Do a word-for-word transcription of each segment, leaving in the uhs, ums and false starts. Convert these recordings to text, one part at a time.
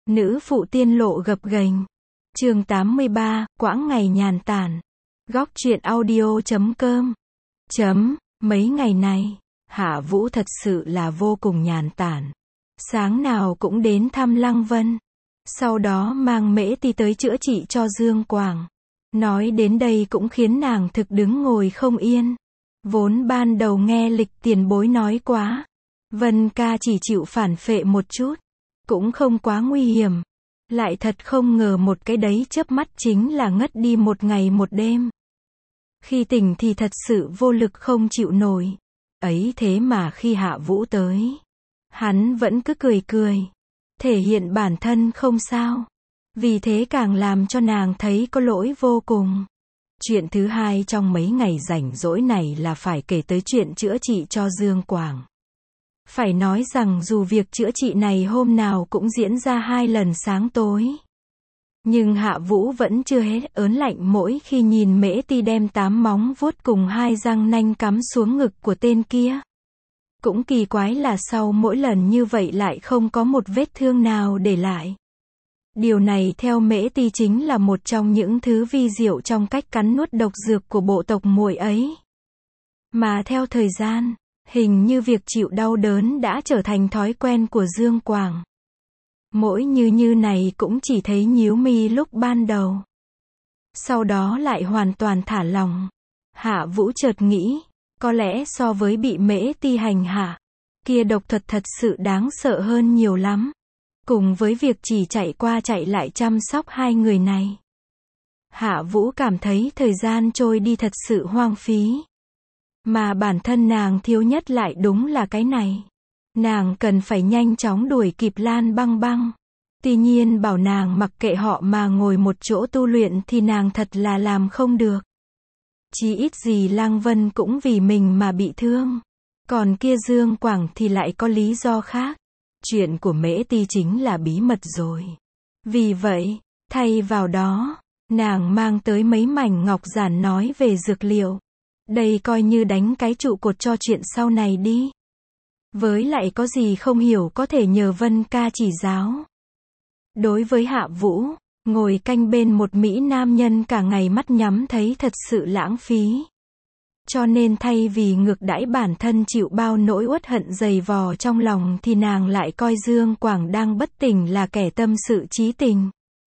Nữ phụ tiên lộ gập ghềnh. Chương tám mươi ba, quãng ngày nhàn tản. Góc truyện audio chấm com. Chấm, mấy ngày này, Hạ Vũ thật sự là vô cùng nhàn tản. Sáng nào cũng đến thăm Lăng Vân. Sau đó mang Mễ Ti tới chữa trị cho Dương Quảng. Nói đến đây cũng khiến nàng thực đứng ngồi không yên. Vốn ban đầu nghe Lịch tiền bối nói quá. Vân ca chỉ chịu phản phệ một chút. Cũng không quá nguy hiểm. Lại thật không ngờ một cái đấy chớp mắt chính là ngất đi một ngày một đêm. Khi tỉnh thì thật sự vô lực không chịu nổi. Ấy thế mà khi Hạ Vũ tới, hắn vẫn cứ cười cười. Thể hiện bản thân không sao. Vì thế càng làm cho nàng thấy có lỗi vô cùng. Chuyện thứ hai trong mấy ngày rảnh rỗi này là phải kể tới chuyện chữa trị cho Dương Quảng. Phải nói rằng dù việc chữa trị này hôm nào cũng diễn ra hai lần sáng tối. Nhưng Hạ Vũ vẫn chưa hết ớn lạnh mỗi khi nhìn Mễ Ti đem tám móng vuốt cùng hai răng nanh cắm xuống ngực của tên kia. Cũng kỳ quái là sau mỗi lần như vậy lại không có một vết thương nào để lại. Điều này theo Mễ Ti chính là một trong những thứ vi diệu trong cách cắn nuốt độc dược của bộ tộc muội ấy. Mà theo thời gian, hình như việc chịu đau đớn đã trở thành thói quen của Dương Quảng. Mỗi như như này cũng chỉ thấy nhíu mi lúc ban đầu. Sau đó lại hoàn toàn thả lỏng. Hạ Vũ chợt nghĩ, có lẽ so với bị Mễ Ti hành hạ, kia độc thuật thật sự đáng sợ hơn nhiều lắm. Cùng với việc chỉ chạy qua chạy lại chăm sóc hai người này, Hạ Vũ cảm thấy thời gian trôi đi thật sự hoang phí. Mà bản thân nàng thiếu nhất lại đúng là cái này. Nàng cần phải nhanh chóng đuổi kịp Lan Băng Băng. Tuy nhiên bảo nàng mặc kệ họ mà ngồi một chỗ tu luyện thì nàng thật là làm không được. Chí ít gì Lăng Vân cũng vì mình mà bị thương. Còn kia Dương Quảng thì lại có lý do khác. Chuyện của Mễ Ti chính là bí mật rồi. Vì vậy, thay vào đó, nàng mang tới mấy mảnh ngọc giản nói về dược liệu. Đây coi như đánh cái trụ cột cho chuyện sau này đi. Với lại có gì không hiểu có thể nhờ Vân ca chỉ giáo. Đối với Hạ Vũ, ngồi canh bên một mỹ nam nhân cả ngày mắt nhắm thấy thật sự lãng phí. Cho nên thay vì ngược đãi bản thân chịu bao nỗi uất hận dày vò trong lòng thì nàng lại coi Dương Quảng đang bất tỉnh là kẻ tâm sự chí tình.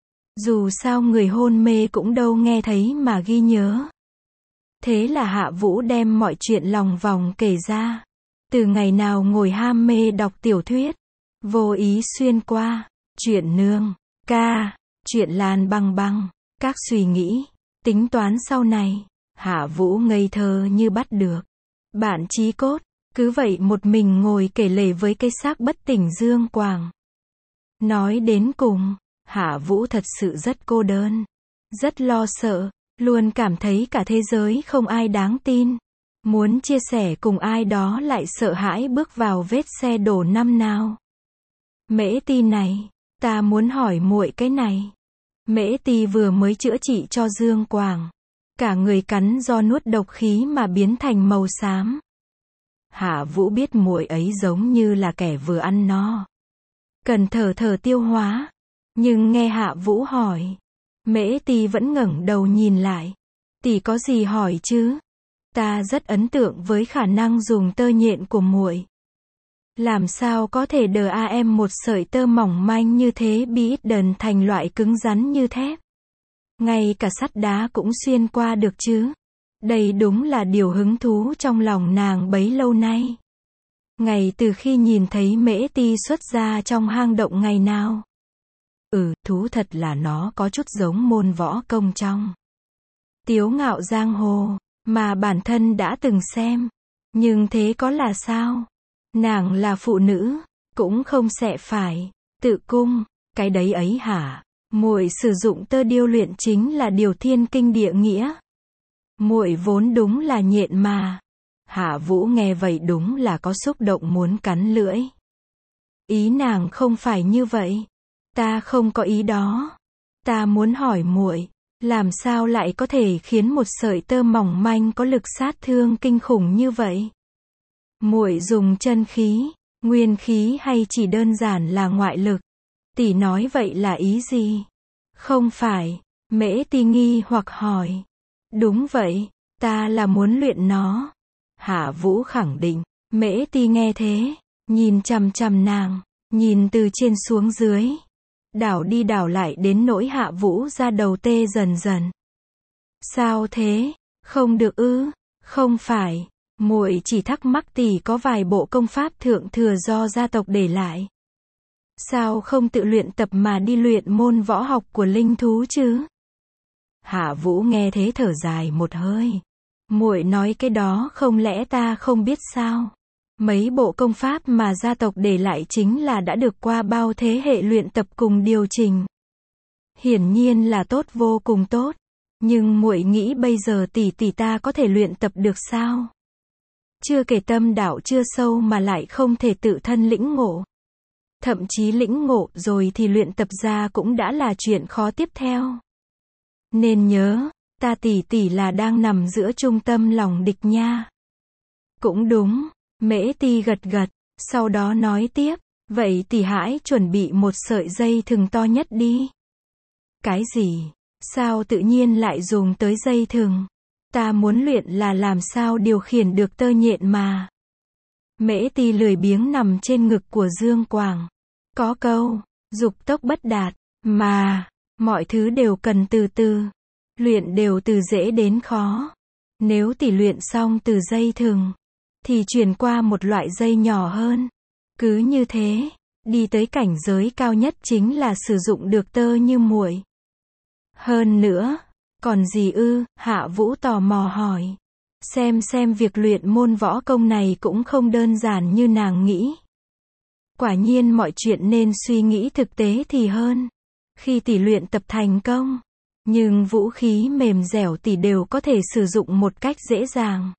Dù sao người hôn mê cũng đâu nghe thấy mà ghi nhớ. Thế là Hạ Vũ đem mọi chuyện lòng vòng kể ra. Từ ngày nào ngồi ham mê đọc tiểu thuyết, vô ý xuyên qua, chuyện nương, ca, chuyện Lan Băng Băng, các suy nghĩ, tính toán sau này. Hạ Vũ ngây thơ như bắt được. Bạn chí cốt, cứ vậy một mình ngồi kể lể với cái xác bất tỉnh Dương Quảng. Nói đến cùng, Hạ Vũ thật sự rất cô đơn, rất lo sợ, luôn cảm thấy cả thế giới không ai đáng tin. Muốn chia sẻ cùng ai đó lại sợ hãi bước vào vết xe đổ năm nào. Mễ Ti này, ta muốn hỏi muội cái này. Mễ Ti vừa mới chữa trị cho Dương Quảng. Cả người cắn do nuốt độc khí mà biến thành màu xám. Hạ Vũ biết muội ấy giống như là kẻ vừa ăn no. Cần thở thở tiêu hóa. Nhưng nghe Hạ Vũ hỏi, Mễ Ti vẫn ngẩng đầu nhìn lại. Tỷ có gì hỏi chứ? Ta rất ấn tượng với khả năng dùng tơ nhện của muội. Làm sao có thể đờ a em một sợi tơ mỏng manh như thế bị đần thành loại cứng rắn như thép. Ngay cả sắt đá cũng xuyên qua được chứ. Đây đúng là điều hứng thú trong lòng nàng bấy lâu nay. Ngày từ khi nhìn thấy Mễ Ti xuất ra trong hang động ngày nào. Ừ, thú thật là nó có chút giống môn võ công trong Tiếu Ngạo Giang Hồ, mà bản thân đã từng xem. Nhưng thế có là sao? Nàng là phụ nữ, cũng không sẽ phải tự cung, cái đấy ấy hả? Muội sử dụng tơ điêu luyện chính là điều thiên kinh địa nghĩa. Muội vốn đúng là nhện mà. Hạ Vũ nghe vậy đúng là có xúc động muốn cắn lưỡi. Ý nàng không phải như vậy. Ta không có ý đó. Ta muốn hỏi muội, làm sao lại có thể khiến một sợi tơ mỏng manh có lực sát thương kinh khủng như vậy? Muội dùng chân khí, nguyên khí hay chỉ đơn giản là ngoại lực? Tỷ nói vậy là ý gì? Không phải. Mễ Ti nghi hoặc hỏi. Đúng vậy, ta là muốn luyện nó. Hạ Vũ khẳng định. Mễ Ti nghe thế, nhìn chằm chằm nàng, nhìn từ trên xuống dưới. Đảo đi đảo lại đến nỗi Hạ Vũ ra đầu tê dần dần. Sao thế? Không được ư? Không phải, muội chỉ thắc mắc tỷ có vài bộ công pháp thượng thừa do gia tộc để lại. Sao không tự luyện tập mà đi luyện môn võ học của linh thú chứ? Hạ Vũ nghe thế thở dài một hơi. Muội nói cái đó không lẽ ta không biết sao? Mấy bộ công pháp mà gia tộc để lại chính là đã được qua bao thế hệ luyện tập cùng điều chỉnh. Hiển nhiên là tốt vô cùng tốt. Nhưng muội nghĩ bây giờ tỷ tỷ ta có thể luyện tập được sao? Chưa kể tâm đạo chưa sâu mà lại không thể tự thân lĩnh ngộ. Thậm chí lĩnh ngộ rồi thì luyện tập ra cũng đã là chuyện khó tiếp theo. Nên nhớ, ta tỷ tỷ là đang nằm giữa trung tâm lòng địch nha. Cũng đúng, Mễ Ti gật gật, sau đó nói tiếp, vậy tỷ hãy chuẩn bị một sợi dây thừng to nhất đi. Cái gì? Sao tự nhiên lại dùng tới dây thừng? Ta muốn luyện là làm sao điều khiển được tơ nhện mà. Mễ Ti lười biếng nằm trên ngực của Dương Quảng. Có câu, dục tốc bất đạt, mà, mọi thứ đều cần từ từ. Luyện đều từ dễ đến khó. Nếu tỷ luyện xong từ dây thừng, thì chuyển qua một loại dây nhỏ hơn. Cứ như thế, đi tới cảnh giới cao nhất chính là sử dụng được tơ như muội. Hơn nữa, còn gì ư? Hạ Vũ tò mò hỏi. Xem xem việc luyện môn võ công này cũng không đơn giản như nàng nghĩ. Quả nhiên mọi chuyện nên suy nghĩ thực tế thì hơn. Khi tỷ luyện tập thành công, nhưng vũ khí mềm dẻo tỷ đều có thể sử dụng một cách dễ dàng.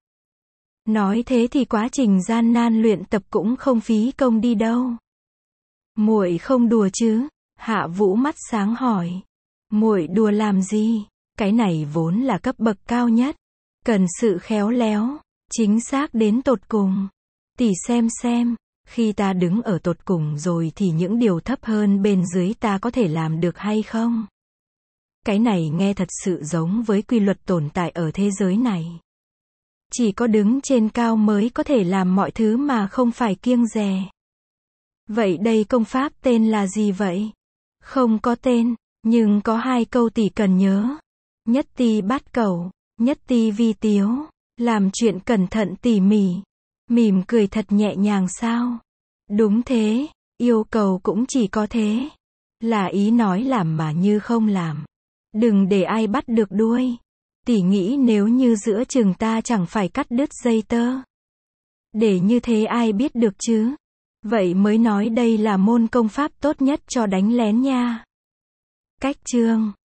Nói thế thì quá trình gian nan luyện tập cũng không phí công đi đâu. Muội không đùa chứ? Hạ Vũ mắt sáng hỏi. Muội đùa làm gì? Cái này vốn là cấp bậc cao nhất, cần sự khéo léo, chính xác đến tột cùng. Tỷ xem xem, khi ta đứng ở tột cùng rồi thì những điều thấp hơn bên dưới ta có thể làm được hay không? Cái này nghe thật sự giống với quy luật tồn tại ở thế giới này. Chỉ có đứng trên cao mới có thể làm mọi thứ mà không phải kiêng dè. Vậy đây công pháp tên là gì vậy? Không có tên, nhưng có hai câu tỷ cần nhớ. Nhất ti bát cầu, nhất ti vi tiếu, làm chuyện cẩn thận tỉ mỉ. Mỉm cười thật nhẹ nhàng sao? Đúng thế, yêu cầu cũng chỉ có thế. Là ý nói làm mà như không làm. Đừng để ai bắt được đuôi. Tỷ nghĩ nếu như giữa chừng ta chẳng phải cắt đứt dây tơ. Để như thế ai biết được chứ? Vậy mới nói đây là môn công pháp tốt nhất cho đánh lén nha. Cách chương